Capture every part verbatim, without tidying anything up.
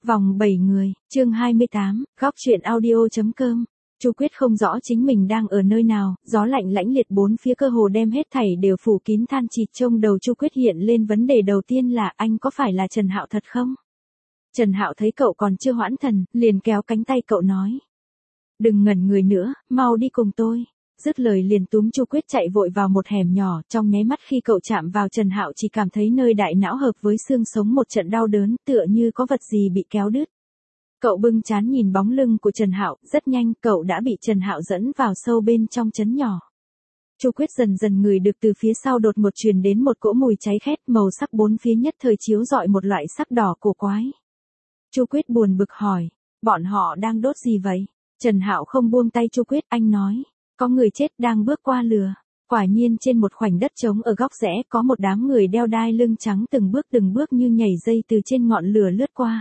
Vòng bảy người, chương hai mươi tám, góc truyện audio.com. Chu Quyết không rõ chính mình đang ở nơi nào, gió lạnh lãnh liệt bốn phía cơ hồ đem hết thảy đều phủ kín than chịt. Trong đầu Chu Quyết hiện lên vấn đề đầu tiên là anh có phải là Trần Hạo thật không? Trần Hạo thấy cậu còn chưa hoãn thần, liền kéo cánh tay cậu nói. Đừng ngẩn người nữa, mau đi cùng tôi. Dứt lời liền túm Chu Quyết chạy vội vào một hẻm nhỏ, trong nháy mắt khi cậu chạm vào Trần Hạo chỉ cảm thấy nơi đại não hợp với xương sống một trận đau đớn, tựa như có vật gì bị kéo đứt. Cậu bưng trán nhìn bóng lưng của Trần Hạo, rất nhanh cậu đã bị Trần Hạo dẫn vào sâu bên trong trấn nhỏ. Chu Quyết dần dần ngửi được từ phía sau đột ngột truyền đến một cỗ mùi cháy khét, màu sắc bốn phía nhất thời chiếu rọi một loại sắc đỏ cổ quái. Chu Quyết buồn bực hỏi, bọn họ đang đốt gì vậy? Trần Hạo không buông tay Chu Quyết, anh nói, có người chết đang bước qua lửa. Quả nhiên trên một khoảnh đất trống ở góc rẽ có một đám người đeo đai lưng trắng từng bước từng bước như nhảy dây từ trên ngọn lửa lướt qua.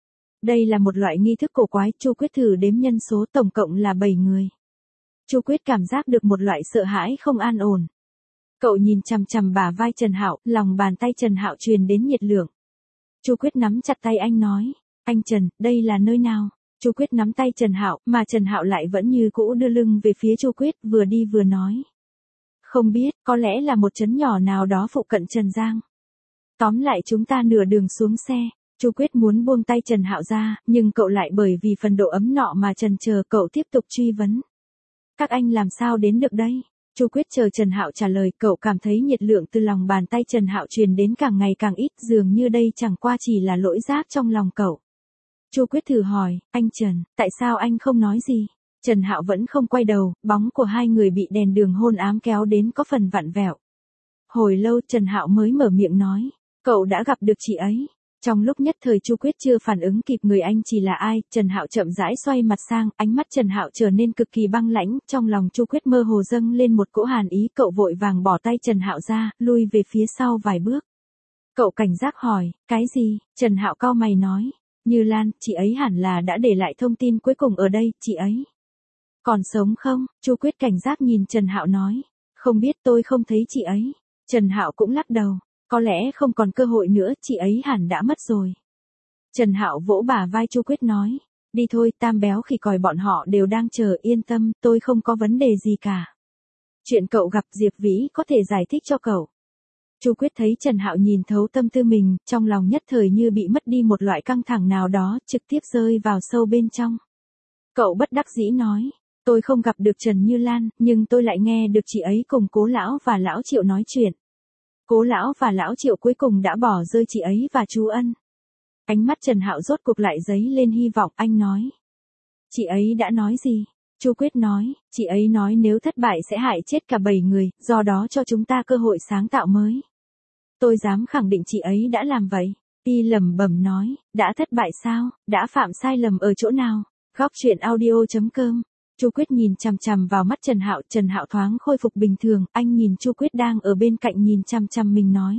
Đây là một loại nghi thức cổ quái, Chu Quyết thử đếm nhân số tổng cộng là bảy người. Chu Quyết cảm giác được một loại sợ hãi không an ổn. Cậu nhìn chằm chằm bả vai Trần Hạo, lòng bàn tay Trần Hạo truyền đến nhiệt lượng. Chu Quyết nắm chặt tay anh nói, anh Trần, đây là nơi nào? Chu Quyết nắm tay Trần Hạo, mà Trần Hạo lại vẫn như cũ đưa lưng về phía Chu Quyết, vừa đi vừa nói. Không biết, có lẽ là một trấn nhỏ nào đó phụ cận Trần Giang. Tóm lại chúng ta nửa đường xuống xe. Chu Quyết muốn buông tay Trần Hạo ra, nhưng cậu lại bởi vì phần độ ấm nọ mà trần chờ, cậu tiếp tục truy vấn. Các anh làm sao đến được đây? Chu Quyết chờ Trần Hạo trả lời, cậu cảm thấy nhiệt lượng từ lòng bàn tay Trần Hạo truyền đến càng ngày càng ít, dường như đây chẳng qua chỉ là lỗi giác trong lòng cậu. Chu Quyết thử hỏi, anh Trần, tại sao anh không nói gì? Trần Hạo vẫn không quay đầu, bóng của hai người bị đèn đường hôn ám kéo đến có phần vặn vẹo. Hồi lâu Trần Hạo mới mở miệng nói, cậu đã gặp được chị ấy. Trong lúc nhất thời Chu Quyết chưa phản ứng kịp người anh chỉ là ai, Trần Hạo chậm rãi xoay mặt sang, ánh mắt Trần Hạo trở nên cực kỳ băng lãnh, trong lòng Chu Quyết mơ hồ dâng lên một cỗ hàn ý, cậu vội vàng bỏ tay Trần Hạo ra, lui về phía sau vài bước. Cậu cảnh giác hỏi, cái gì? Trần Hạo cau mày nói, Như Lan, chị ấy hẳn là đã để lại thông tin cuối cùng ở đây, chị ấy còn sống không? Chu Quyết cảnh giác nhìn Trần Hạo nói, không biết, tôi không thấy chị ấy. Trần Hạo cũng lắc đầu. Có lẽ không còn cơ hội nữa, chị ấy hẳn đã mất rồi. Trần Hạo vỗ bả vai Chu Quyết nói, đi thôi, Tam Béo Khỉ Còi bọn họ đều đang chờ, yên tâm, tôi không có vấn đề gì cả. Chuyện cậu gặp Diệp Vĩ có thể giải thích cho cậu. Chu Quyết thấy Trần Hạo nhìn thấu tâm tư mình, trong lòng nhất thời như bị mất đi một loại căng thẳng nào đó, trực tiếp rơi vào sâu bên trong. Cậu bất đắc dĩ nói, tôi không gặp được Trần Như Lan, nhưng tôi lại nghe được chị ấy cùng Cố Lão và Lão Triệu nói chuyện. Cố Lão và Lão Triệu cuối cùng đã bỏ rơi chị ấy và chú Ân. Ánh mắt Trần Hạo rốt cuộc lại dấy lên hy vọng, anh nói. Chị ấy đã nói gì? Chu Quyết nói, chị ấy nói nếu thất bại sẽ hại chết cả bảy người, do đó cho chúng ta cơ hội sáng tạo mới. Tôi dám khẳng định chị ấy đã làm vậy. Y lẩm bẩm nói, đã thất bại sao, đã phạm sai lầm ở chỗ nào? Góc truyện audio.com. Chu Quyết nhìn chằm chằm vào mắt Trần Hạo, Trần Hạo thoáng khôi phục bình thường, anh nhìn Chu Quyết đang ở bên cạnh nhìn chằm chằm mình nói.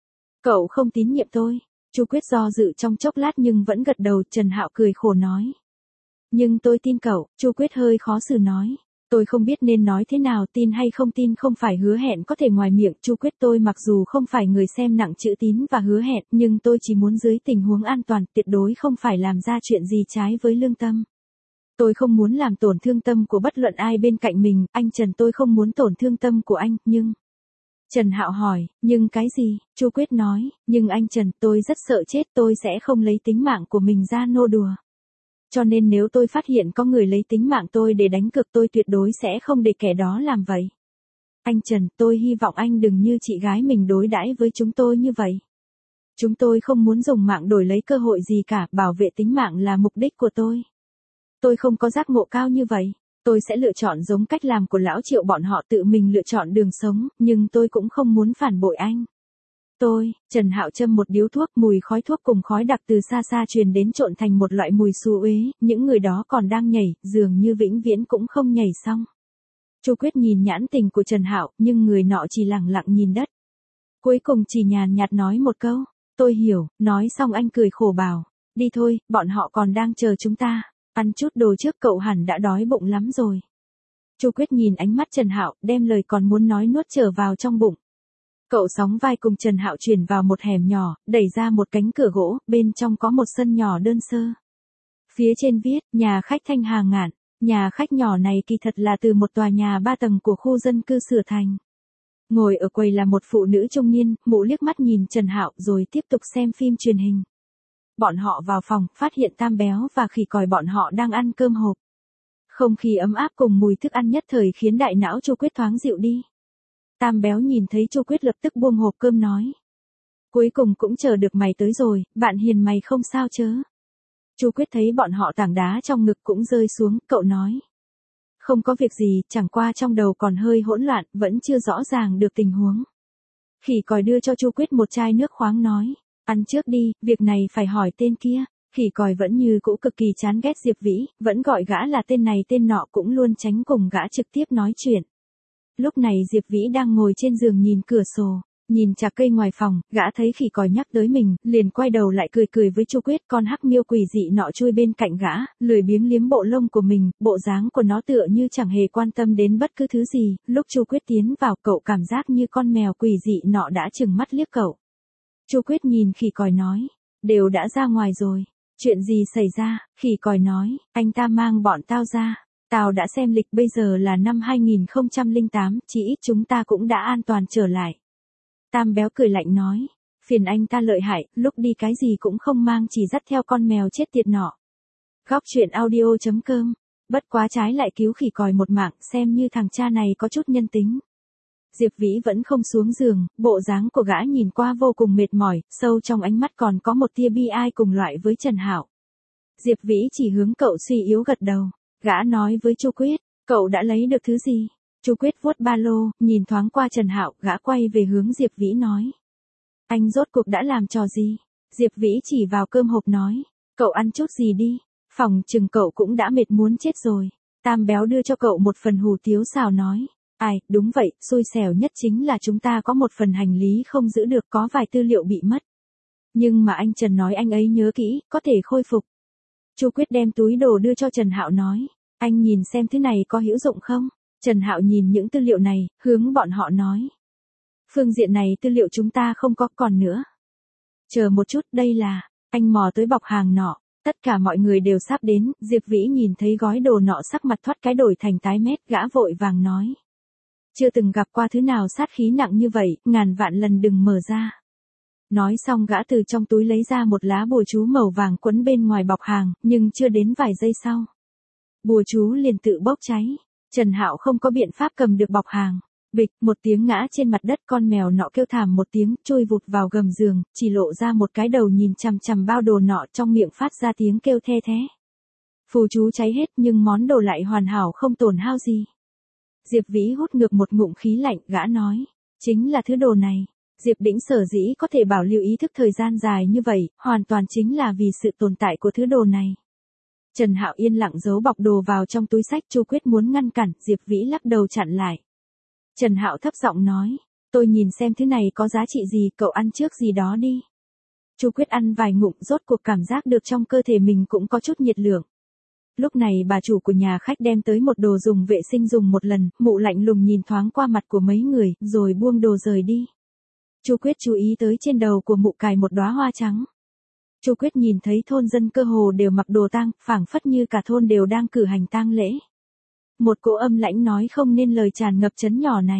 Cậu không tín nhiệm tôi. Chu Quyết do dự trong chốc lát nhưng vẫn gật đầu, Trần Hạo cười khổ nói. Nhưng tôi tin cậu, Chu Quyết hơi khó xử nói. Tôi không biết nên nói thế nào, tin hay không tin không phải hứa hẹn có thể ngoài miệng, Chu Quyết tôi mặc dù không phải người xem nặng chữ tín và hứa hẹn, nhưng tôi chỉ muốn dưới tình huống an toàn, tuyệt đối không phải làm ra chuyện gì trái với lương tâm. Tôi không muốn làm tổn thương tâm của bất luận ai bên cạnh mình, anh Trần tôi không muốn tổn thương tâm của anh, nhưng... Trần Hạo hỏi, nhưng cái gì? Chu Quyết nói, nhưng anh Trần tôi rất sợ chết, tôi sẽ không lấy tính mạng của mình ra nô đùa. Cho nên nếu tôi phát hiện có người lấy tính mạng tôi để đánh cược tôi tuyệt đối sẽ không để kẻ đó làm vậy. Anh Trần, tôi hy vọng anh đừng như chị gái mình đối đãi với chúng tôi như vậy. Chúng tôi không muốn dùng mạng đổi lấy cơ hội gì cả, bảo vệ tính mạng là mục đích của tôi. Tôi không có giác ngộ cao như vậy. Tôi sẽ lựa chọn giống cách làm của Lão Triệu bọn họ tự mình lựa chọn đường sống, nhưng tôi cũng không muốn phản bội anh. Tôi, Trần Hạo châm một điếu thuốc, mùi khói thuốc cùng khói đặc từ xa xa truyền đến trộn thành một loại mùi xú uế, những người đó còn đang nhảy, dường như vĩnh viễn cũng không nhảy xong. Chu Quyết nhìn nhãn tình của Trần Hạo, nhưng người nọ chỉ lẳng lặng nhìn đất. Cuối cùng chỉ nhàn nhạt nói một câu, tôi hiểu, nói xong anh cười khổ bảo, đi thôi, bọn họ còn đang chờ chúng ta. Ăn chút đồ trước, cậu hẳn đã đói bụng lắm rồi. Chu Quyết nhìn ánh mắt Trần Hạo, đem lời còn muốn nói nuốt trở vào trong bụng. Cậu sóng vai cùng Trần Hạo chuyển vào một hẻm nhỏ, đẩy ra một cánh cửa gỗ, bên trong có một sân nhỏ đơn sơ. Phía trên viết, nhà khách Thanh Hà Ngạn. Nhà khách nhỏ này kỳ thật là từ một tòa nhà ba tầng của khu dân cư sửa thành. Ngồi ở quầy là một phụ nữ trung niên, mụ liếc mắt nhìn Trần Hạo rồi tiếp tục xem phim truyền hình. Bọn họ vào phòng, phát hiện Tam Béo và Khỉ Còi bọn họ đang ăn cơm hộp. Không khí ấm áp cùng mùi thức ăn nhất thời khiến đại não Chu Quyết thoáng dịu đi. Tam Béo nhìn thấy Chu Quyết lập tức buông hộp cơm nói. Cuối cùng cũng chờ được mày tới rồi, bạn hiền mày không sao chớ. Chu Quyết thấy bọn họ tảng đá trong ngực cũng rơi xuống, cậu nói. Không có việc gì, chẳng qua trong đầu còn hơi hỗn loạn, vẫn chưa rõ ràng được tình huống. Khỉ Còi đưa cho Chu Quyết một chai nước khoáng nói. Ăn trước đi, việc này phải hỏi tên kia. Khỉ Còi vẫn như cũ cực kỳ chán ghét Diệp Vĩ, vẫn gọi gã là tên này tên nọ cũng luôn tránh cùng gã trực tiếp nói chuyện. Lúc này Diệp Vĩ đang ngồi trên giường nhìn cửa sổ, nhìn chạc cây ngoài phòng, gã thấy Khỉ Còi nhắc tới mình, liền quay đầu lại cười cười với Chu Quyết. Con hắc miêu quỷ dị nọ chui bên cạnh gã, lười biếng liếm bộ lông của mình, bộ dáng của nó tựa như chẳng hề quan tâm đến bất cứ thứ gì. Lúc Chu Quyết tiến vào, cậu cảm giác như con mèo quỷ dị nọ đã trừng mắt liếc cậu. Chu Quyết nhìn Khỉ Còi nói, đều đã ra ngoài rồi. Chuyện gì xảy ra? Khỉ Còi nói, anh ta mang bọn tao ra. Tao đã xem lịch, bây giờ là năm hai nghìn không trăm lẻ tám, chỉ ít chúng ta cũng đã an toàn trở lại. Tam Béo cười lạnh nói, phiền anh ta lợi hại, lúc đi cái gì cũng không mang, chỉ dắt theo con mèo chết tiệt nọ. Góc truyện audio chấm com, bất quá trái lại cứu Khỉ Còi một mạng, xem như thằng cha này có chút nhân tính. Diệp Vĩ vẫn không xuống giường, bộ dáng của gã nhìn qua vô cùng mệt mỏi, sâu trong ánh mắt còn có một tia bi ai cùng loại với Trần Hạo. Diệp Vĩ chỉ hướng cậu suy yếu gật đầu, gã nói với Chu Quyết, cậu đã lấy được thứ gì? Chu Quyết vuốt ba lô, nhìn thoáng qua Trần Hạo, gã quay về hướng Diệp Vĩ nói. Anh rốt cuộc đã làm trò gì? Diệp Vĩ chỉ vào cơm hộp nói, cậu ăn chút gì đi, phòng chừng cậu cũng đã mệt muốn chết rồi. Tam Béo đưa cho cậu một phần hủ tiếu xào nói. Ai, đúng vậy, xui xẻo nhất chính là chúng ta có một phần hành lý không giữ được, có vài tư liệu bị mất. Nhưng mà anh Trần nói anh ấy nhớ kỹ, có thể khôi phục. Chu Quyết đem túi đồ đưa cho Trần Hạo nói, anh nhìn xem thứ này có hữu dụng không? Trần Hạo nhìn những tư liệu này, hướng bọn họ nói. Phương diện này tư liệu chúng ta không có còn nữa. Chờ một chút, đây là, anh mò tới bọc hàng nọ. Tất cả mọi người đều sắp đến, Diệp Vĩ nhìn thấy gói đồ nọ sắc mặt thoát cái đổi thành tái mét, gã vội vàng nói. Chưa từng gặp qua thứ nào sát khí nặng như vậy, ngàn vạn lần đừng mở ra. Nói xong gã từ trong túi lấy ra một lá bùa chú màu vàng quấn bên ngoài bọc hàng, nhưng chưa đến vài giây sau. Bùa chú liền tự bốc cháy. Trần Hạo không có biện pháp cầm được bọc hàng. Bịch, một tiếng ngã trên mặt đất, con mèo nọ kêu thảm một tiếng, chui vụt vào gầm giường, chỉ lộ ra một cái đầu nhìn chằm chằm bao đồ nọ, trong miệng phát ra tiếng kêu the thé. Phù chú cháy hết nhưng món đồ lại hoàn hảo không tổn hao gì. Diệp Vĩ hút ngược một ngụm khí lạnh, gã nói, chính là thứ đồ này. Diệp Đĩnh sở dĩ có thể bảo lưu ý thức thời gian dài như vậy, hoàn toàn chính là vì sự tồn tại của thứ đồ này. Trần Hạo yên lặng giấu bọc đồ vào trong túi xách. Chu Quyết muốn ngăn cản, Diệp Vĩ lắc đầu chặn lại. Trần Hạo thấp giọng nói, tôi nhìn xem thứ này có giá trị gì, cậu ăn trước gì đó đi. Chu Quyết ăn vài ngụm, rốt cuộc cảm giác được trong cơ thể mình cũng có chút nhiệt lượng. Lúc này bà chủ của nhà khách đem tới một đồ dùng vệ sinh dùng một lần, mụ lạnh lùng nhìn thoáng qua mặt của mấy người, rồi buông đồ rời đi. Chu Quyết chú ý tới trên đầu của mụ cài một đóa hoa trắng. Chu Quyết nhìn thấy thôn dân cơ hồ đều mặc đồ tang, phảng phất như cả thôn đều đang cử hành tang lễ. Một cỗ âm lãnh nói không nên lời tràn ngập trấn nhỏ này.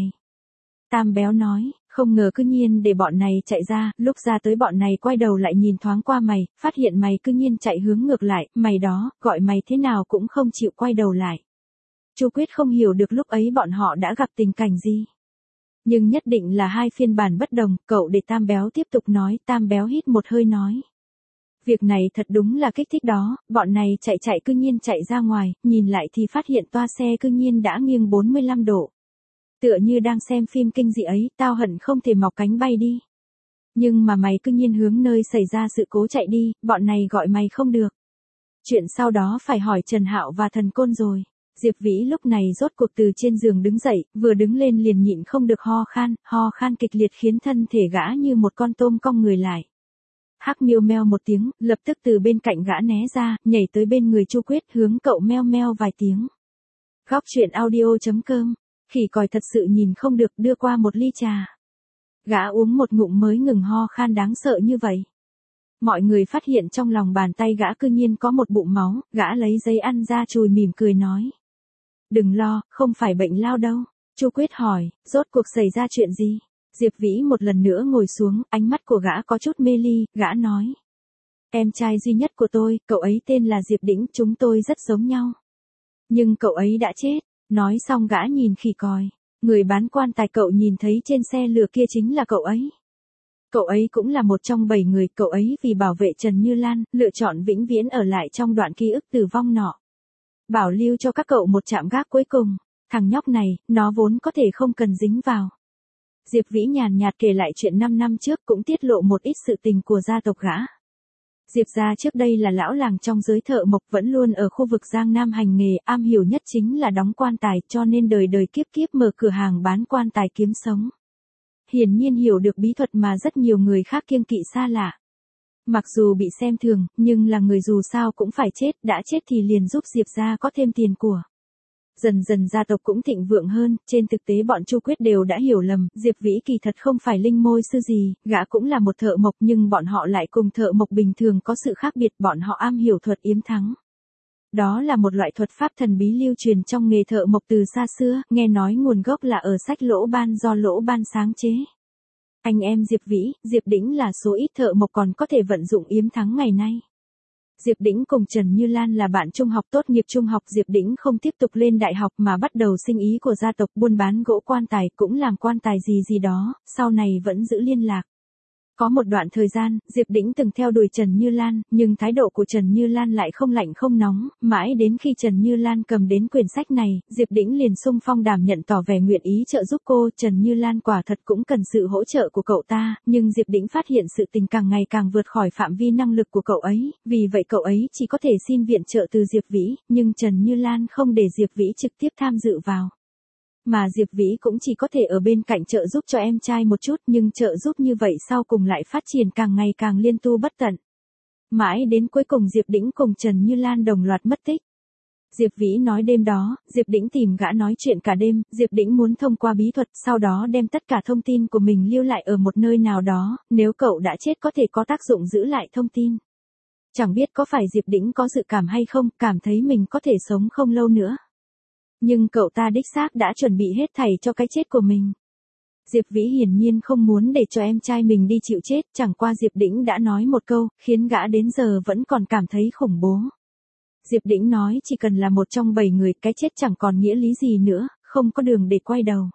Tam Béo nói, không ngờ cư nhiên để bọn này chạy ra, lúc ra tới bọn này quay đầu lại nhìn thoáng qua mày, phát hiện mày cư nhiên chạy hướng ngược lại, mày đó, gọi mày thế nào cũng không chịu quay đầu lại. Chu Quyết không hiểu được lúc ấy bọn họ đã gặp tình cảnh gì. Nhưng nhất định là hai phiên bản bất đồng, cậu để Tam Béo tiếp tục nói. Tam Béo hít một hơi nói. Việc này thật đúng là kích thích đó, bọn này chạy chạy cư nhiên chạy ra ngoài, nhìn lại thì phát hiện toa xe cư nhiên đã nghiêng bốn mươi lăm độ. Tựa như đang xem phim kinh dị ấy, tao hận không thể mọc cánh bay đi. Nhưng mà mày cư nhiên hướng nơi xảy ra sự cố chạy đi, bọn này gọi mày không được. Chuyện sau đó phải hỏi Trần Hạo và Thần Côn rồi. Diệp Vĩ lúc này rốt cuộc từ trên giường đứng dậy, vừa đứng lên liền nhịn không được ho khan, ho khan kịch liệt khiến thân thể gã như một con tôm cong người lại. Hắc miêu meo một tiếng, lập tức từ bên cạnh gã né ra, nhảy tới bên người Chu Quyết, hướng cậu meo meo vài tiếng. Góc truyện audio chấm com, Khỉ Còi thật sự nhìn không được, đưa qua một ly trà. Gã uống một ngụm mới ngừng ho khan đáng sợ như vậy. Mọi người phát hiện trong lòng bàn tay gã cư nhiên có một bụng máu, gã lấy giấy ăn ra chùi mỉm cười nói. Đừng lo, không phải bệnh lao đâu. Chu Quyết hỏi, rốt cuộc xảy ra chuyện gì? Diệp Vĩ một lần nữa ngồi xuống, ánh mắt của gã có chút mê ly, gã nói. Em trai duy nhất của tôi, cậu ấy tên là Diệp Đĩnh, chúng tôi rất giống nhau. Nhưng cậu ấy đã chết. Nói xong gã nhìn khỉ còi. Người bán quan tài cậu nhìn thấy trên xe lửa kia chính là cậu ấy. Cậu ấy cũng là một trong bảy người, cậu ấy vì bảo vệ Trần Như Lan, lựa chọn vĩnh viễn ở lại trong đoạn ký ức tử vong nọ. Bảo lưu cho các cậu một trạm gác cuối cùng. Thằng nhóc này, nó vốn có thể không cần dính vào. Diệp Vĩ nhàn nhạt kể lại chuyện năm năm trước, cũng tiết lộ một ít sự tình của gia tộc gã. Diệp gia trước đây là lão làng trong giới thợ mộc, vẫn luôn ở khu vực Giang Nam hành nghề, am hiểu nhất chính là đóng quan tài, cho nên đời đời kiếp kiếp mở cửa hàng bán quan tài kiếm sống. Hiển nhiên hiểu được bí thuật mà rất nhiều người khác kiêng kỵ xa lạ. Mặc dù bị xem thường, nhưng là người dù sao cũng phải chết, đã chết thì liền giúp Diệp gia có thêm tiền của. Dần dần gia tộc cũng thịnh vượng hơn, trên thực tế bọn Chu Quyết đều đã hiểu lầm, Diệp Vĩ kỳ thật không phải linh môi sư gì, gã cũng là một thợ mộc nhưng bọn họ lại cùng thợ mộc bình thường có sự khác biệt, bọn họ am hiểu thuật yếm thắng. Đó là một loại thuật pháp thần bí lưu truyền trong nghề thợ mộc từ xa xưa, nghe nói nguồn gốc là ở sách Lỗ Ban do Lỗ Ban sáng chế. Anh em Diệp Vĩ, Diệp Đĩnh là số ít thợ mộc còn có thể vận dụng yếm thắng ngày nay. Diệp Đĩnh cùng Trần Như Lan là bạn trung học, tốt nghiệp trung học, Diệp Đĩnh không tiếp tục lên đại học mà bắt đầu sinh ý của gia tộc, buôn bán gỗ quan tài, cũng làm quan tài gì gì đó, sau này vẫn giữ liên lạc. Có một đoạn thời gian, Diệp Đĩnh từng theo đuổi Trần Như Lan, nhưng thái độ của Trần Như Lan lại không lạnh không nóng, mãi đến khi Trần Như Lan cầm đến quyển sách này, Diệp Đĩnh liền xung phong đảm nhận tỏ vẻ nguyện ý trợ giúp cô. Trần Như Lan quả thật cũng cần sự hỗ trợ của cậu ta, nhưng Diệp Đĩnh phát hiện sự tình càng ngày càng vượt khỏi phạm vi năng lực của cậu ấy, vì vậy cậu ấy chỉ có thể xin viện trợ từ Diệp Vĩ, nhưng Trần Như Lan không để Diệp Vĩ trực tiếp tham dự vào. Mà Diệp Vĩ cũng chỉ có thể ở bên cạnh trợ giúp cho em trai một chút, nhưng trợ giúp như vậy sau cùng lại phát triển càng ngày càng liên tu bất tận. Mãi đến cuối cùng Diệp Đĩnh cùng Trần Như Lan đồng loạt mất tích. Diệp Vĩ nói đêm đó, Diệp Đĩnh tìm gã nói chuyện cả đêm, Diệp Đĩnh muốn thông qua bí thuật, sau đó đem tất cả thông tin của mình lưu lại ở một nơi nào đó, nếu cậu đã chết có thể có tác dụng giữ lại thông tin. Chẳng biết có phải Diệp Đĩnh có dự cảm hay không, cảm thấy mình có thể sống không lâu nữa. Nhưng cậu ta đích xác đã chuẩn bị hết thảy cho cái chết của mình. Diệp Vĩ hiển nhiên không muốn để cho em trai mình đi chịu chết, chẳng qua Diệp Đĩnh đã nói một câu, khiến gã đến giờ vẫn còn cảm thấy khủng bố. Diệp Đĩnh nói chỉ cần là một trong bảy người, cái chết chẳng còn nghĩa lý gì nữa, không có đường để quay đầu.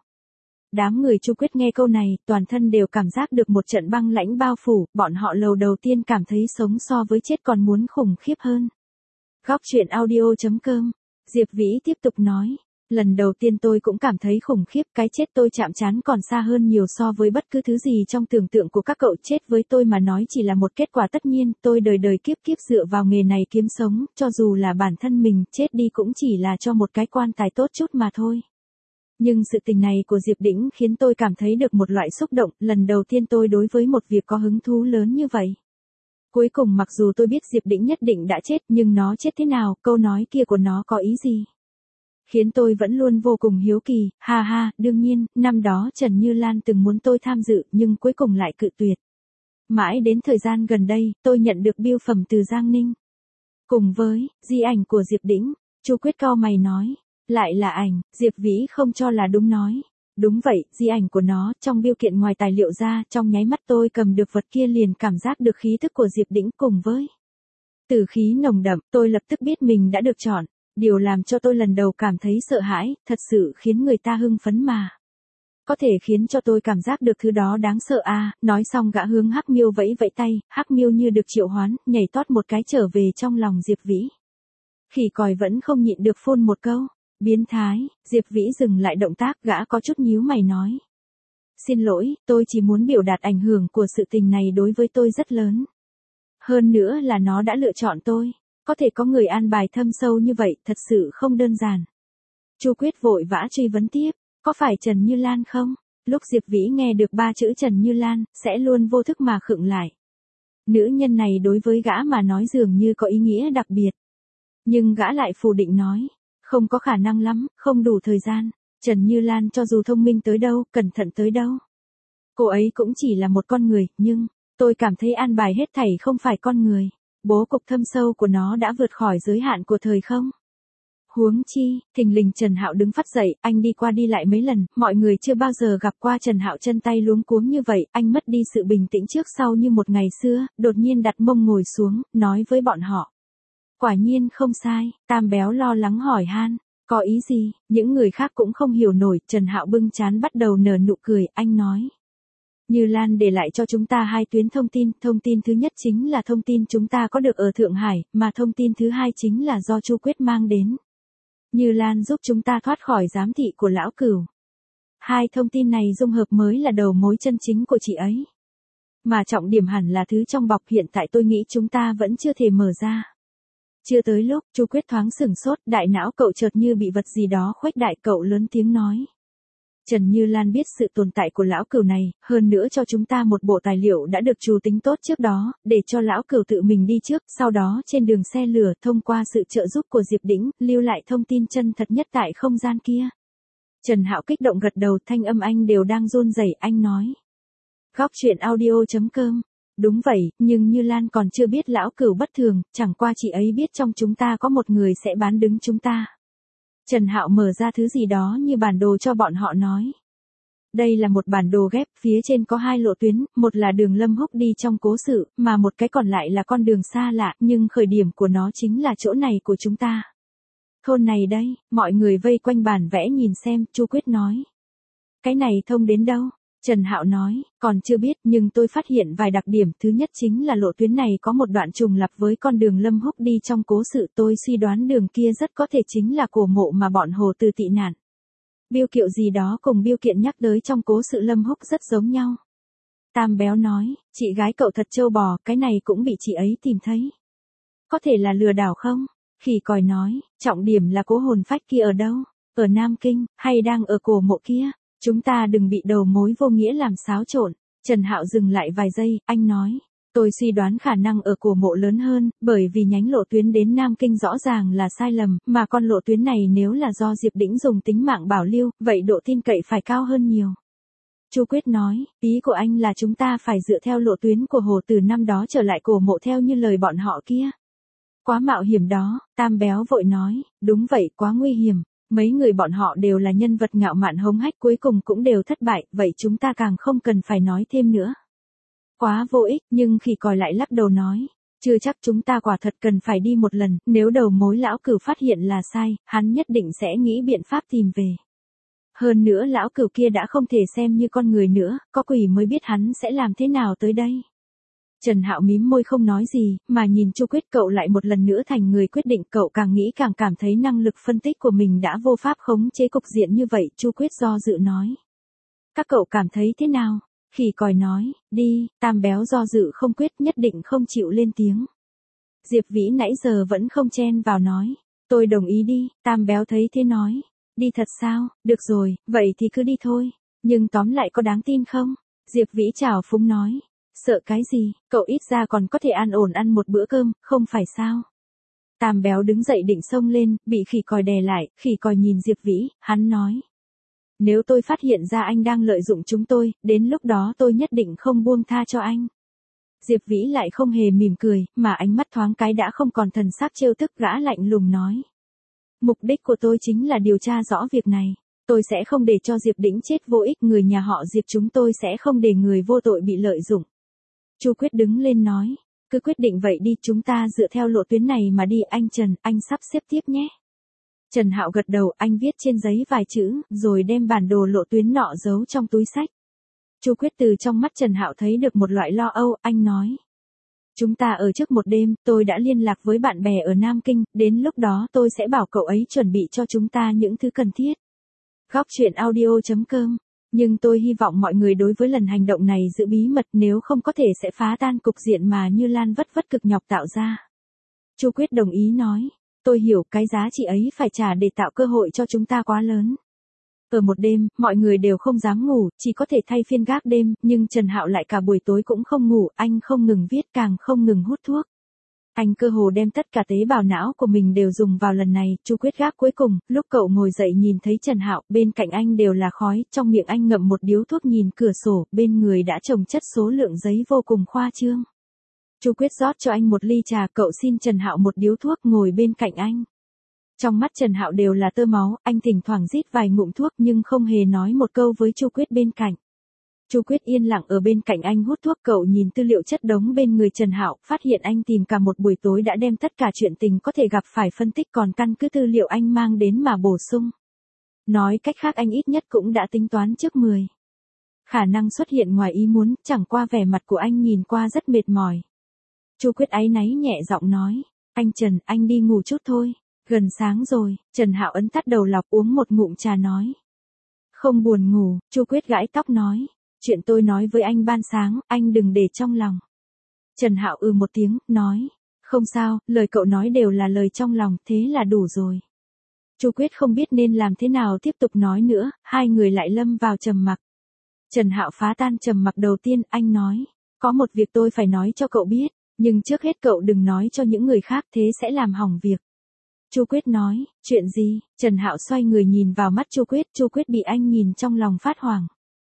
Đám người Chu Quyết nghe câu này, toàn thân đều cảm giác được một trận băng lãnh bao phủ, bọn họ lầu đầu tiên cảm thấy sống so với chết còn muốn khủng khiếp hơn. Góc truyện audio chấm com. Diệp Vĩ tiếp tục nói, lần đầu tiên tôi cũng cảm thấy khủng khiếp, cái chết tôi chạm trán còn xa hơn nhiều so với bất cứ thứ gì trong tưởng tượng của các cậu, chết với tôi mà nói chỉ là một kết quả tất nhiên, tôi đời đời kiếp kiếp dựa vào nghề này kiếm sống, cho dù là bản thân mình chết đi cũng chỉ là cho một cái quan tài tốt chút mà thôi. Nhưng sự tình này của Diệp Đĩnh khiến tôi cảm thấy được một loại xúc động, lần đầu tiên tôi đối với một việc có hứng thú lớn như vậy. Cuối cùng mặc dù tôi biết Diệp Đĩnh nhất định đã chết, nhưng nó chết thế nào, câu nói kia của nó có ý gì? Khiến tôi vẫn luôn vô cùng hiếu kỳ, ha ha, đương nhiên, năm đó Trần Như Lan từng muốn tôi tham dự, nhưng cuối cùng lại cự tuyệt. Mãi đến thời gian gần đây, tôi nhận được bưu phẩm từ Giang Ninh. Cùng với, di ảnh của Diệp Đĩnh, Chu Quyết cau mày nói, lại là ảnh, Diệp Vĩ không cho là đúng nói. Đúng vậy, di ảnh của nó, trong biêu kiện ngoài tài liệu ra, trong nháy mắt tôi cầm được vật kia liền cảm giác được khí thức của Diệp Đĩnh cùng với tử khí nồng đậm, tôi lập tức biết mình đã được chọn. Điều làm cho tôi lần đầu cảm thấy sợ hãi, thật sự khiến người ta hưng phấn mà. Có thể khiến cho tôi cảm giác được thứ đó đáng sợ à, nói xong gã hướng Hắc Miêu vẫy vẫy tay, Hắc Miêu như được triệu hoán, nhảy tót một cái trở về trong lòng Diệp Vĩ. Khỉ còi vẫn không nhịn được phun một câu. Biến thái, Diệp Vĩ dừng lại động tác, gã có chút nhíu mày nói. Xin lỗi, tôi chỉ muốn biểu đạt ảnh hưởng của sự tình này đối với tôi rất lớn. Hơn nữa là nó đã lựa chọn tôi. Có thể có người an bài thâm sâu như vậy, thật sự không đơn giản. Chu Quyết vội vã truy vấn tiếp, có phải Trần Như Lan không? Lúc Diệp Vĩ nghe được ba chữ Trần Như Lan, sẽ luôn vô thức mà khựng lại. Nữ nhân này đối với gã mà nói dường như có ý nghĩa đặc biệt. Nhưng gã lại phủ định nói. Không có khả năng lắm, không đủ thời gian. Trần Như Lan cho dù thông minh tới đâu, cẩn thận tới đâu, Cô ấy cũng chỉ là một con người, nhưng, tôi cảm thấy an bài hết thảy không phải con người. Bố cục thâm sâu của nó đã vượt khỏi giới hạn của thời không. Huống chi, thình lình Trần Hạo đứng phắt dậy, anh đi qua đi lại mấy lần, mọi người chưa bao giờ gặp qua Trần Hạo chân tay luống cuống như vậy, anh mất đi sự bình tĩnh trước sau như một ngày xưa, đột nhiên đặt mông ngồi xuống, nói với bọn họ. Quả nhiên không sai, Tam Béo lo lắng hỏi han, có ý gì, những người khác cũng không hiểu nổi, Trần Hạo bưng trán bắt đầu nở nụ cười, anh nói. Như Lan để lại cho chúng ta hai tuyến thông tin, thông tin thứ nhất chính là thông tin chúng ta có được ở Thượng Hải, mà thông tin thứ hai chính là do Chu Quyết mang đến. Như Lan giúp chúng ta thoát khỏi giám thị của lão Cửu. Hai thông tin này dung hợp mới là đầu mối chân chính của chị ấy. Mà trọng điểm hẳn là thứ trong bọc, hiện tại tôi nghĩ chúng ta vẫn chưa thể mở ra. Chưa tới lúc, Chu Quyết thoáng sửng sốt, đại não cậu chợt như bị vật gì đó khuếch đại, cậu lớn tiếng nói. Trần Như Lan biết sự tồn tại của lão Cửu này, hơn nữa cho chúng ta một bộ tài liệu đã được Chu tính tốt trước đó, để cho lão Cửu tự mình đi trước, sau đó trên đường xe lửa thông qua sự trợ giúp của Diệp Đĩnh, lưu lại thông tin chân thật nhất tại không gian kia. Trần Hạo kích động gật đầu, thanh âm anh đều đang run rẩy, anh nói. Góc truyện audio chấm com. Đúng vậy, nhưng Như Lan còn chưa biết lão Cửu bất thường, chẳng qua chị ấy biết trong chúng ta có một người sẽ bán đứng chúng ta. Trần Hạo mở ra thứ gì đó như bản đồ cho bọn họ nói. Đây là một bản đồ ghép, phía trên có hai lộ tuyến, một là đường Lâm Húc đi trong cố sự, mà một cái còn lại là con đường xa lạ, nhưng khởi điểm của nó chính là chỗ này của chúng ta. Thôn này đây, mọi người vây quanh bản vẽ nhìn xem, Chu Quyết nói. Cái này thông đến đâu? Trần Hạo nói, còn chưa biết, nhưng tôi phát hiện vài đặc điểm, thứ nhất chính là lộ tuyến này có một đoạn trùng lặp với con đường Lâm Húc đi trong cố sự, tôi suy đoán đường kia rất có thể chính là cổ mộ mà bọn Hồ Từ tị nạn. Biêu kiệu gì đó cùng biêu kiện nhắc tới trong cố sự Lâm Húc rất giống nhau. Tam Béo nói, chị gái cậu thật trâu bò, cái này cũng bị chị ấy tìm thấy. Có thể là lừa đảo không? Khỉ còi nói, trọng điểm là cố hồn phách kia ở đâu? Ở Nam Kinh, hay đang ở cổ mộ kia? Chúng ta đừng bị đầu mối vô nghĩa làm xáo trộn. Trần Hạo dừng lại vài giây, anh nói. Tôi suy đoán khả năng ở cổ mộ lớn hơn, bởi vì nhánh lộ tuyến đến Nam Kinh rõ ràng là sai lầm, mà con lộ tuyến này nếu là do Diệp Đĩnh dùng tính mạng bảo lưu, vậy độ tin cậy phải cao hơn nhiều. Chu Quyết nói, ý của anh là chúng ta phải dựa theo lộ tuyến của Hồ từ năm đó trở lại cổ mộ theo như lời bọn họ kia. Quá mạo hiểm đó, Tam Béo vội nói, đúng vậy, quá nguy hiểm. Mấy người bọn họ đều là nhân vật ngạo mạn hống hách, cuối cùng cũng đều thất bại, vậy chúng ta càng không cần phải nói thêm nữa. Quá vô ích, nhưng Khỉ còi lại lắc đầu nói, chưa chắc, chúng ta quả thật cần phải đi một lần, nếu đầu mối lão Cửu phát hiện là sai, hắn nhất định sẽ nghĩ biện pháp tìm về. Hơn nữa lão Cửu kia đã không thể xem như con người nữa, có quỷ mới biết hắn sẽ làm thế nào tới đây. Trần Hạo mím môi không nói gì, mà nhìn Chu Quyết, cậu lại một lần nữa thành người quyết định, cậu càng nghĩ càng cảm thấy năng lực phân tích của mình đã vô pháp khống chế cục diện như vậy, Chu Quyết do dự nói. Các cậu cảm thấy thế nào? Khỉ còi nói, đi, Tam Béo do dự không quyết, nhất định không chịu lên tiếng. Diệp Vĩ nãy giờ vẫn không chen vào nói, tôi đồng ý đi, Tam Béo thấy thế nói, đi thật sao, được rồi, vậy thì cứ đi thôi, nhưng tóm lại có đáng tin không? Diệp Vĩ trào phúng nói. Sợ cái gì, cậu ít ra còn có thể an ổn ăn một bữa cơm, không phải sao? Tam Béo đứng dậy định xông lên, bị Khỉ còi đè lại, Khỉ còi nhìn Diệp Vĩ, hắn nói. Nếu tôi phát hiện ra anh đang lợi dụng chúng tôi, đến lúc đó tôi nhất định không buông tha cho anh. Diệp Vĩ lại không hề mỉm cười, mà ánh mắt thoáng cái đã không còn thần sắc trêu tức, gã lạnh lùng nói. Mục đích của tôi chính là điều tra rõ việc này. Tôi sẽ không để cho Diệp Đĩnh chết vô ích, người nhà họ Diệp chúng tôi sẽ không để người vô tội bị lợi dụng. Chu Quyết đứng lên nói, cứ quyết định vậy đi, chúng ta dựa theo lộ tuyến này mà đi, anh Trần, anh sắp xếp tiếp nhé. Trần Hạo gật đầu, anh viết trên giấy vài chữ, rồi đem bản đồ lộ tuyến nọ giấu trong túi xách. Chu Quyết từ trong mắt Trần Hạo thấy được một loại lo âu, anh nói. Chúng ta ở trước một đêm, tôi đã liên lạc với bạn bè ở Nam Kinh, đến lúc đó tôi sẽ bảo cậu ấy chuẩn bị cho chúng ta những thứ cần thiết. Góc truyện audio chấm com. Nhưng tôi hy vọng mọi người đối với lần hành động này giữ bí mật, nếu không có thể sẽ phá tan cục diện mà Như Lan vất vất cực nhọc tạo ra. Chu Quyết đồng ý nói, tôi hiểu cái giá trị ấy phải trả để tạo cơ hội cho chúng ta quá lớn. Ở một đêm, mọi người đều không dám ngủ, chỉ có thể thay phiên gác đêm, nhưng Trần Hạo lại cả buổi tối cũng không ngủ, anh không ngừng viết càng không ngừng hút thuốc. Anh cơ hồ đem tất cả tế bào não của mình đều dùng vào lần này. Chu Quyết gác cuối cùng, lúc cậu ngồi dậy nhìn thấy Trần Hạo, bên cạnh anh đều là khói, trong miệng anh ngậm một điếu thuốc nhìn cửa sổ, bên người đã chồng chất số lượng giấy vô cùng khoa trương. Chu Quyết rót cho anh một ly trà, cậu xin Trần Hạo một điếu thuốc, ngồi bên cạnh anh. Trong mắt Trần Hạo đều là tơ máu, anh thỉnh thoảng rít vài ngụm thuốc nhưng không hề nói một câu với Chu Quyết bên cạnh. Chu Quyết yên lặng ở bên cạnh anh hút thuốc, cậu nhìn tư liệu chất đống bên người Trần Hạo, phát hiện anh tìm cả một buổi tối đã đem tất cả chuyện tình có thể gặp phải phân tích, còn căn cứ tư liệu anh mang đến mà bổ sung. Nói cách khác anh ít nhất cũng đã tính toán trước mười. Khả năng xuất hiện ngoài ý muốn, chẳng qua vẻ mặt của anh nhìn qua rất mệt mỏi. Chu Quyết áy náy nhẹ giọng nói, anh Trần, anh đi ngủ chút thôi, gần sáng rồi. Trần Hạo ấn tắt đầu lọc, uống một ngụm trà nói. Không buồn ngủ. Chu Quyết gãi tóc nói, chuyện tôi nói với anh ban sáng, anh đừng để trong lòng. Trần Hạo ừ một tiếng, nói, không sao, lời cậu nói đều là lời trong lòng, thế là đủ rồi. Chu Quyết không biết nên làm thế nào tiếp tục nói nữa, hai người lại lâm vào trầm mặc. Trần Hạo phá tan trầm mặc đầu tiên, anh nói, có một việc tôi phải nói cho cậu biết, nhưng trước hết cậu đừng nói cho những người khác, thế sẽ làm hỏng việc. Chu Quyết nói, chuyện gì? Trần Hạo xoay người nhìn vào mắt Chu Quyết, Chu Quyết bị anh nhìn trong lòng phát hoảng.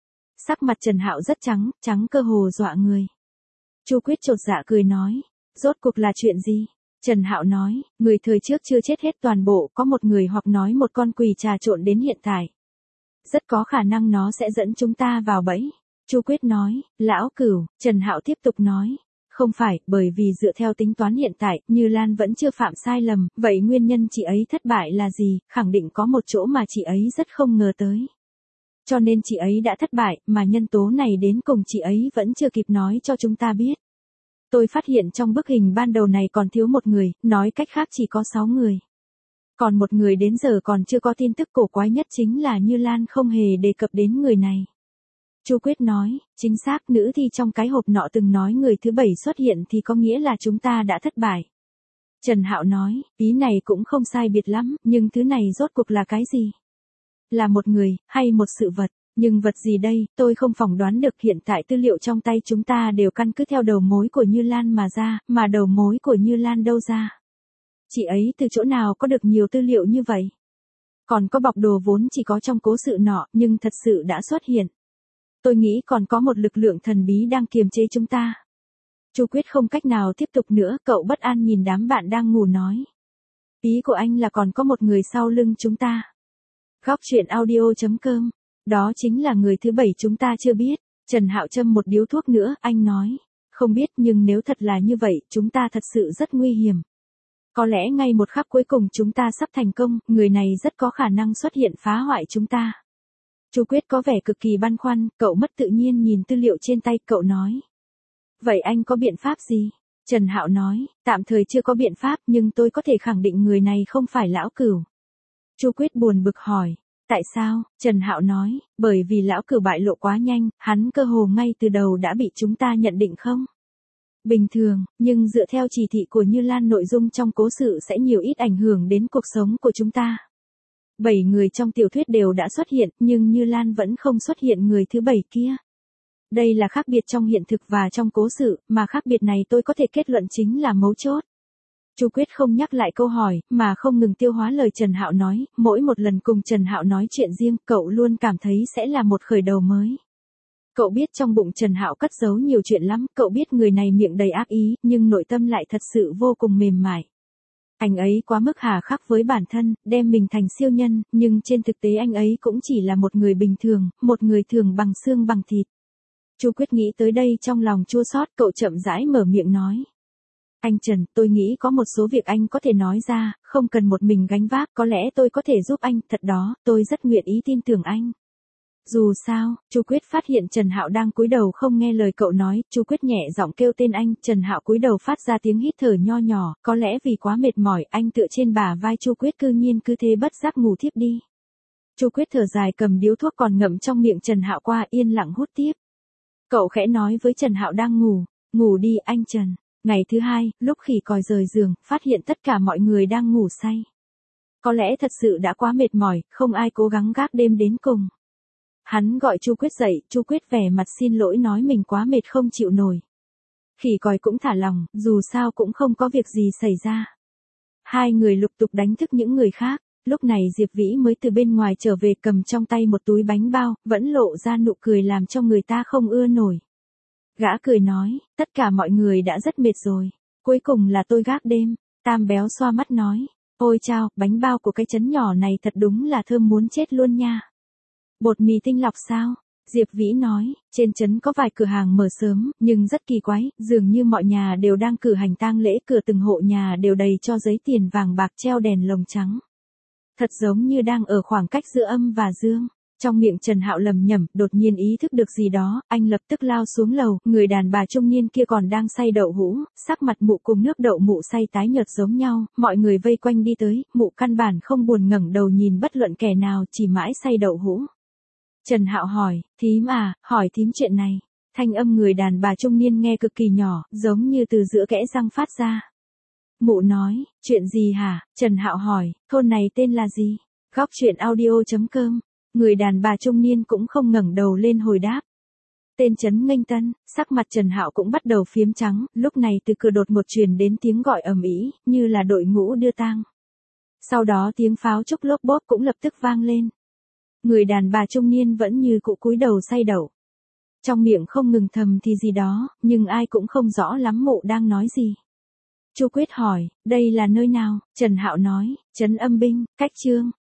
Sắc mặt Trần Hạo rất trắng, trắng cơ hồ dọa người. Chu Quyết chột dạ cười nói, rốt cuộc là chuyện gì? Trần Hạo nói, người thời trước chưa chết hết toàn bộ, có một người hoặc nói một con quỷ trà trộn đến hiện tại. Rất có khả năng nó sẽ dẫn chúng ta vào bẫy. Chu Quyết nói, lão cửu. Trần Hạo tiếp tục nói, không phải, bởi vì dựa theo tính toán hiện tại, Như Lan vẫn chưa phạm sai lầm, vậy nguyên nhân chị ấy thất bại là gì? Khẳng định có một chỗ mà chị ấy rất không ngờ tới. Cho nên chị ấy đã thất bại, mà nhân tố này đến cùng chị ấy vẫn chưa kịp nói cho chúng ta biết. Tôi phát hiện trong bức hình ban đầu này còn thiếu một người, nói cách khác chỉ có sáu người. Còn một người đến giờ còn chưa có tin tức, cổ quái nhất chính là Như Lan không hề đề cập đến người này. Chu Quyết nói, chính xác, nữ thi trong cái hộp nọ từng nói người thứ bảy xuất hiện thì có nghĩa là chúng ta đã thất bại. Trần Hạo nói, ý này cũng không sai biệt lắm, nhưng thứ này rốt cuộc là cái gì? Là một người, hay một sự vật? Nhưng vật gì đây, tôi không phỏng đoán được. Hiện tại tư liệu trong tay chúng ta đều căn cứ theo đầu mối của Như Lan mà ra, mà đầu mối của Như Lan đâu ra? Chị ấy từ chỗ nào có được nhiều tư liệu như vậy? Còn có bọc đồ vốn chỉ có trong cố sự nọ, nhưng thật sự đã xuất hiện. Tôi nghĩ còn có một lực lượng thần bí đang kiềm chế chúng ta. Chu Quyết không cách nào tiếp tục nữa, cậu bất an nhìn đám bạn đang ngủ nói. Ý của anh là còn có một người sau lưng chúng ta. Góc truyện audio chấm com. Đó chính là người thứ bảy chúng ta chưa biết. Trần Hạo châm một điếu thuốc nữa, anh nói. Không biết, nhưng nếu thật là như vậy, chúng ta thật sự rất nguy hiểm. Có lẽ ngay một khắc cuối cùng chúng ta sắp thành công, người này rất có khả năng xuất hiện phá hoại chúng ta. Chu Quyết có vẻ cực kỳ băn khoăn, cậu mất tự nhiên nhìn tư liệu trên tay, cậu nói. Vậy anh có biện pháp gì? Trần Hạo nói, tạm thời chưa có biện pháp, nhưng tôi có thể khẳng định người này không phải lão cửu. Chu Quyết buồn bực hỏi, tại sao? Trần Hạo nói, bởi vì lão cửu bại lộ quá nhanh, hắn cơ hồ ngay từ đầu đã bị chúng ta nhận định không? Bình thường, nhưng dựa theo chỉ thị của Như Lan, nội dung trong cố sự sẽ nhiều ít ảnh hưởng đến cuộc sống của chúng ta. Bảy người trong tiểu thuyết đều đã xuất hiện, nhưng Như Lan vẫn không xuất hiện người thứ bảy kia. Đây là khác biệt trong hiện thực và trong cố sự, mà khác biệt này tôi có thể kết luận chính là mấu chốt. Chu Quyết không nhắc lại câu hỏi, mà không ngừng tiêu hóa lời Trần Hạo nói, mỗi một lần cùng Trần Hạo nói chuyện riêng, cậu luôn cảm thấy sẽ là một khởi đầu mới. Cậu biết trong bụng Trần Hạo cất giấu nhiều chuyện lắm, cậu biết người này miệng đầy ác ý, nhưng nội tâm lại thật sự vô cùng mềm mại. Anh ấy quá mức hà khắc với bản thân, đem mình thành siêu nhân, nhưng trên thực tế anh ấy cũng chỉ là một người bình thường, một người thường bằng xương bằng thịt. Chu Quyết nghĩ tới đây trong lòng chua xót, cậu chậm rãi mở miệng nói. Anh Trần, tôi nghĩ có một số việc anh có thể nói ra, không cần một mình gánh vác, có lẽ tôi có thể giúp anh, thật đó, tôi rất nguyện ý tin tưởng anh. Dù sao, Chu Quyết phát hiện Trần Hạo đang cúi đầu không nghe lời cậu nói, Chu Quyết nhẹ giọng kêu tên anh, Trần Hạo cúi đầu phát ra tiếng hít thở nho nhỏ, có lẽ vì quá mệt mỏi, anh tựa trên bả vai Chu Quyết, cư nhiên cứ thế bất giác ngủ thiếp đi. Chu Quyết thở dài cầm điếu thuốc còn ngậm trong miệng Trần Hạo qua, yên lặng hút tiếp. Cậu khẽ nói với Trần Hạo đang ngủ, ngủ đi anh Trần. Ngày thứ hai, lúc khỉ còi rời giường, phát hiện tất cả mọi người đang ngủ say. Có lẽ thật sự đã quá mệt mỏi, không ai cố gắng gác đêm đến cùng. Hắn gọi Chu Quyết dậy, Chu Quyết vẻ mặt xin lỗi nói mình quá mệt không chịu nổi. Khỉ còi cũng thả lòng, dù sao cũng không có việc gì xảy ra. Hai người lục tục đánh thức những người khác. Lúc này Diệp Vĩ mới từ bên ngoài trở về cầm trong tay một túi bánh bao, vẫn lộ ra nụ cười làm cho người ta không ưa nổi. Gã cười nói, tất cả mọi người đã rất mệt rồi. Cuối cùng là tôi gác đêm. Tam béo xoa mắt nói, ôi chao, bánh bao của cái trấn nhỏ này thật đúng là thơm muốn chết luôn nha. Bột mì tinh lọc sao? Diệp Vĩ nói, trên trấn có vài cửa hàng mở sớm, nhưng rất kỳ quái, dường như mọi nhà đều đang cử hành tang lễ, cửa từng hộ nhà đều đầy cho giấy tiền vàng bạc treo đèn lồng trắng. Thật giống như đang ở khoảng cách giữa âm và dương. Trong miệng Trần Hạo lầm nhẩm, đột nhiên ý thức được gì đó, anh lập tức lao xuống lầu, người đàn bà trung niên kia còn đang xay đậu hũ, sắc mặt mụ cùng nước đậu mụ xay tái nhợt giống nhau, mọi người vây quanh đi tới, mụ căn bản không buồn ngẩng đầu nhìn bất luận kẻ nào, chỉ mãi xay đậu hũ. Trần Hạo hỏi, thím à, hỏi thím chuyện này. Thanh âm người đàn bà trung niên nghe cực kỳ nhỏ, giống như từ giữa kẽ răng phát ra. Mụ nói, chuyện gì hả? Trần Hạo hỏi, thôn này tên là gì? Góc chuyện audio chấm com. Người đàn bà trung niên cũng không ngẩng đầu lên hồi đáp. Tên trấn Nghênh Tân, sắc mặt Trần Hạo cũng bắt đầu phiếm trắng, lúc này từ cửa đột một truyền đến tiếng gọi ầm ĩ, như là đội ngũ đưa tang. Sau đó tiếng pháo trúc lốp bốp cũng lập tức vang lên. Người đàn bà trung niên vẫn như cụ cúi đầu xay đậu. Trong miệng không ngừng thầm thì gì đó, nhưng ai cũng không rõ lắm mụ đang nói gì. Chu Quyết hỏi, đây là nơi nào? Trần Hạo nói, trấn Âm Binh, cách Chương.